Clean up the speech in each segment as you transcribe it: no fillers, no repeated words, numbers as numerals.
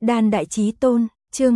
Đan Đại Chí Tôn, chương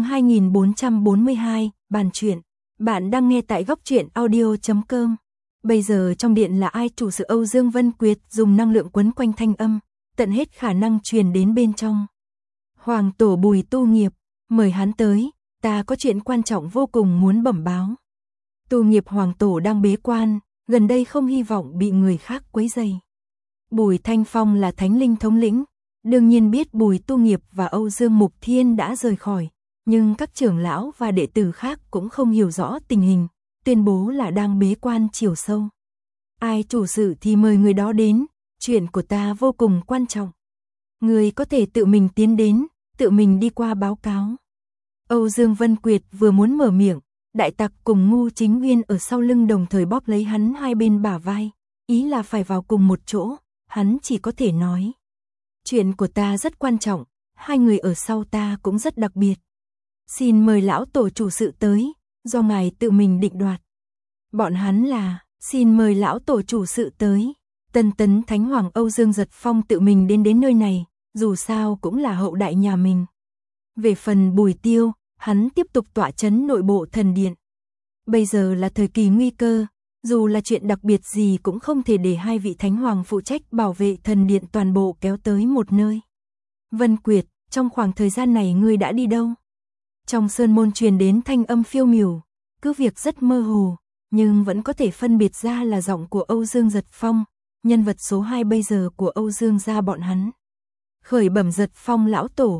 2442, bàn chuyện. Bạn đang nghe tại góc truyện audio.com. Bây giờ trong điện là ai? Chủ sự Âu Dương Vân Quyệt dùng năng lượng quấn quanh thanh âm, tận hết khả năng truyền đến bên trong. Hoàng tổ Bùi Tu Nghiệp, mời hắn tới, ta có chuyện quan trọng vô cùng muốn bẩm báo. Tu Nghiệp Hoàng tổ đang bế quan, gần đây không hy vọng bị người khác quấy rầy. Bùi Thanh Phong là thánh linh thống lĩnh, đương nhiên biết Bùi Tu Nghiệp và Âu Dương Mục Thiên đã rời khỏi, nhưng các trưởng lão và đệ tử khác cũng không hiểu rõ tình hình, tuyên bố là đang bế quan chiều sâu. Ai chủ sự thì mời người đó đến, chuyện của ta vô cùng quan trọng. Người có thể tự mình tiến đến, tự mình đi qua báo cáo. Âu Dương Vân Quyệt vừa muốn mở miệng, đại tặc cùng Ngu Chính Nguyên ở sau lưng đồng thời bóp lấy hắn hai bên bả vai, ý là phải vào cùng một chỗ, hắn chỉ có thể nói. Chuyện của ta rất quan trọng, hai người ở sau ta cũng rất đặc biệt. Xin mời lão tổ chủ sự tới, do ngài tự mình định đoạt. Bọn hắn là, xin mời lão tổ chủ sự tới. Tân tấn Thánh Hoàng Âu Dương Giật Phong tự mình đến nơi này, dù sao cũng là hậu đại nhà mình. Về phần Bùi Tiêu, hắn tiếp tục tọa chấn nội bộ thần điện. Bây giờ là thời kỳ nguy cơ, dù là chuyện đặc biệt gì cũng không thể để hai vị Thánh Hoàng phụ trách bảo vệ thần điện toàn bộ kéo tới một nơi. Vân Quyệt, trong khoảng thời gian này ngươi đã đi đâu? Trong sơn môn truyền đến thanh âm phiêu miểu, cứ việc rất mơ hồ, nhưng vẫn có thể phân biệt ra là giọng của Âu Dương Giật Phong, nhân vật số 2 bây giờ của Âu Dương gia bọn hắn. Khởi bẩm Giật Phong lão tổ,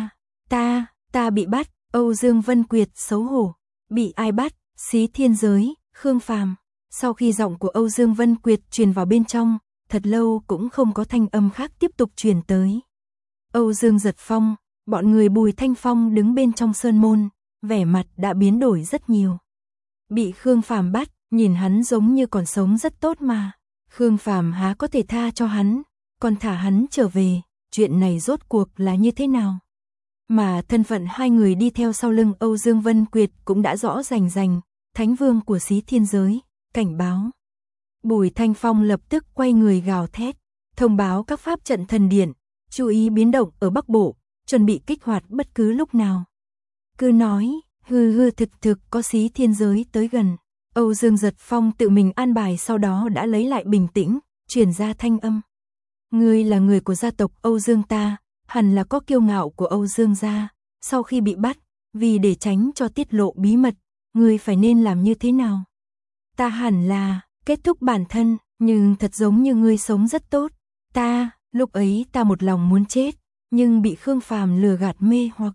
ta bị bắt. Âu Dương Vân Quyệt xấu hổ. Bị ai bắt? Xí Thiên Giới, Khương Phàm. Sau khi giọng của Âu Dương Vân Quyệt truyền vào bên trong, thật lâu cũng không có thanh âm khác tiếp tục truyền tới. Âu Dương Giật Phong, bọn người Bùi Thanh Phong đứng bên trong sơn môn, vẻ mặt đã biến đổi rất nhiều. Bị Khương Phàm bắt, nhìn hắn giống như còn sống rất tốt mà. Khương Phàm há có thể tha cho hắn, còn thả hắn trở về, chuyện này rốt cuộc là như thế nào? Mà thân phận hai người đi theo sau lưng Âu Dương Vân Quyệt cũng đã rõ rành, Thánh Vương của Xí Thiên Giới, cảnh báo. Bùi Thanh Phong lập tức quay người gào thét, thông báo các pháp trận thần điện, chú ý biến động ở Bắc Bộ, chuẩn bị kích hoạt bất cứ lúc nào. Cứ nói, hư thực có Xí Thiên Giới tới gần. Âu Dương Giật Phong tự mình an bài, sau đó đã lấy lại bình tĩnh, truyền ra thanh âm. Ngươi là người của gia tộc Âu Dương ta, hẳn là có kiêu ngạo của Âu Dương gia, sau khi bị bắt, vì để tránh cho tiết lộ bí mật, ngươi phải nên làm như thế nào? Ta hẳn là kết thúc bản thân, nhưng thật giống như ngươi sống rất tốt. Lúc ấy ta một lòng muốn chết, nhưng bị Khương Phàm lừa gạt mê hoặc.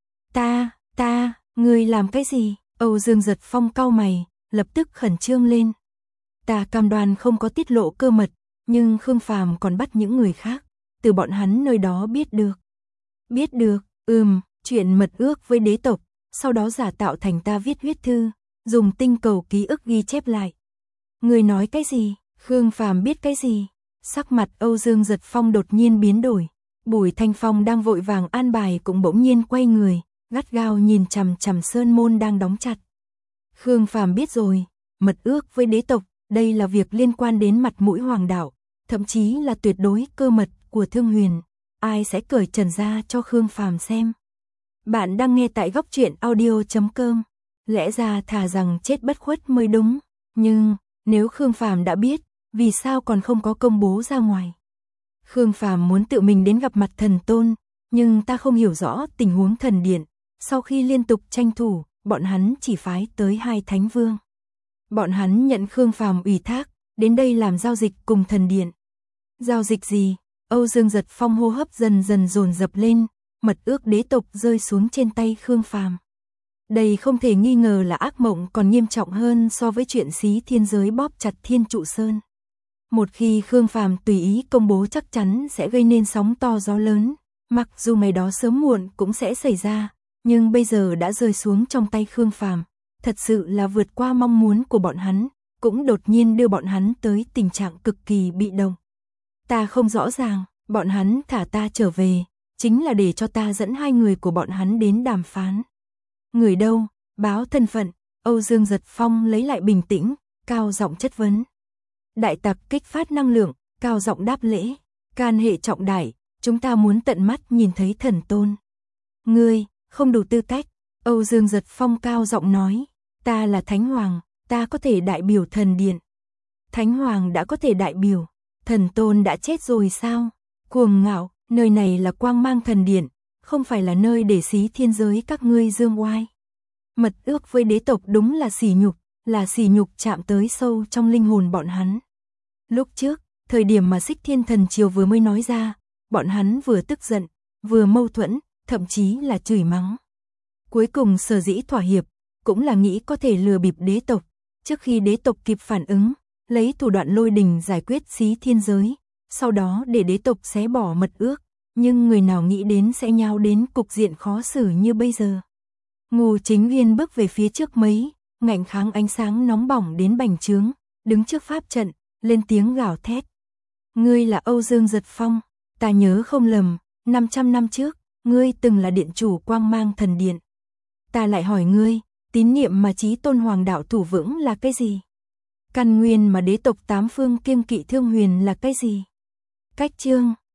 Ngươi làm cái gì? Âu Dương Giật Phong cau mày, lập tức khẩn trương lên. Ta cam đoan không có tiết lộ cơ mật, nhưng Khương Phàm còn bắt những người khác, từ bọn hắn nơi đó biết được, chuyện mật ước với đế tộc, sau đó giả tạo thành ta viết huyết thư, dùng tinh cầu ký ức ghi chép lại. Người nói cái gì? Khương Phàm biết cái gì? Sắc mặt Âu Dương Giật Phong đột nhiên biến đổi, Bùi Thanh Phong đang vội vàng an bài cũng bỗng nhiên quay người, gắt gao nhìn chằm chằm sơn môn đang đóng chặt. Khương Phàm biết rồi, mật ước với đế tộc, đây là việc liên quan đến mặt mũi hoàng đạo, thậm chí là tuyệt đối cơ mật của Thương Huyền, ai sẽ cởi trần ra cho Khương Phàm xem. Bạn đang nghe tại góc truyện audio.com. Lẽ ra thà rằng chết bất khuất mới đúng, nhưng nếu Khương Phàm đã biết, vì sao còn không có công bố ra ngoài? Khương Phàm muốn tự mình đến gặp mặt thần tôn, nhưng ta không hiểu rõ tình huống thần điện, sau khi liên tục tranh thủ, bọn hắn chỉ phái tới 2 thánh vương. Bọn hắn nhận Khương Phàm ủy thác, đến đây làm giao dịch cùng thần điện. Giao dịch gì? Âu Dương Giật Phong hô hấp dần dồn dập lên, mật ước đế tộc rơi xuống trên tay Khương Phàm. Đây không thể nghi ngờ là ác mộng còn nghiêm trọng hơn so với chuyện Xí Thiên Giới bóp chặt Thiên Trụ Sơn. Một khi Khương Phàm tùy ý công bố chắc chắn sẽ gây nên sóng to gió lớn, mặc dù ngày đó sớm muộn cũng sẽ xảy ra, nhưng bây giờ đã rơi xuống trong tay Khương Phàm, thật sự là vượt qua mong muốn của bọn hắn, cũng đột nhiên đưa bọn hắn tới tình trạng cực kỳ bị động. Ta không rõ ràng, bọn hắn thả ta trở về, chính là để cho ta dẫn 2 người của bọn hắn đến đàm phán. Người đâu? Báo thân phận. Âu Dương Giật Phong lấy lại bình tĩnh, cao giọng chất vấn. Đại tặc kích phát năng lượng, cao giọng đáp lễ. Can hệ trọng đại, chúng ta muốn tận mắt nhìn thấy thần tôn. Ngươi, không đủ tư cách. Âu Dương Giật Phong cao giọng nói. Ta là Thánh Hoàng, ta có thể đại biểu thần điện. Thánh Hoàng đã có thể đại biểu, thần tôn đã chết rồi sao? Cuồng ngạo, nơi này là Quang Mang Thần Điện, không phải là nơi để xí thiên giới các ngươi dương oai. Mật ước với đế tộc đúng là sỉ nhục chạm tới sâu trong linh hồn bọn hắn. Lúc trước, thời điểm mà Xích Thiên Thần Triều vừa mới nói ra, bọn hắn vừa tức giận, vừa mâu thuẫn, thậm chí là chửi mắng. Cuối cùng sở dĩ thỏa hiệp, cũng là nghĩ có thể lừa bịp đế tộc, trước khi đế tộc kịp phản ứng, lấy thủ đoạn lôi đình giải quyết xí thiên giới, sau đó để đế tộc xé bỏ mật ước, nhưng người nào nghĩ đến sẽ nhào đến cục diện khó xử như bây giờ. Ngô Chính Uyên bước về phía trước mấy, ngạnh kháng ánh sáng nóng bỏng đến bành trướng, đứng trước pháp trận, lên tiếng gào thét. Ngươi là Âu Dương Giật Phong, ta nhớ không lầm, 500 năm trước, ngươi từng là điện chủ Quang Mang Thần Điện. Ta lại hỏi ngươi, tín niệm mà Chí Tôn Hoàng đạo thủ vững là cái gì? Căn nguyên mà đế tộc tám phương kiêng kỵ Thương Huyền là cái gì? Cách chương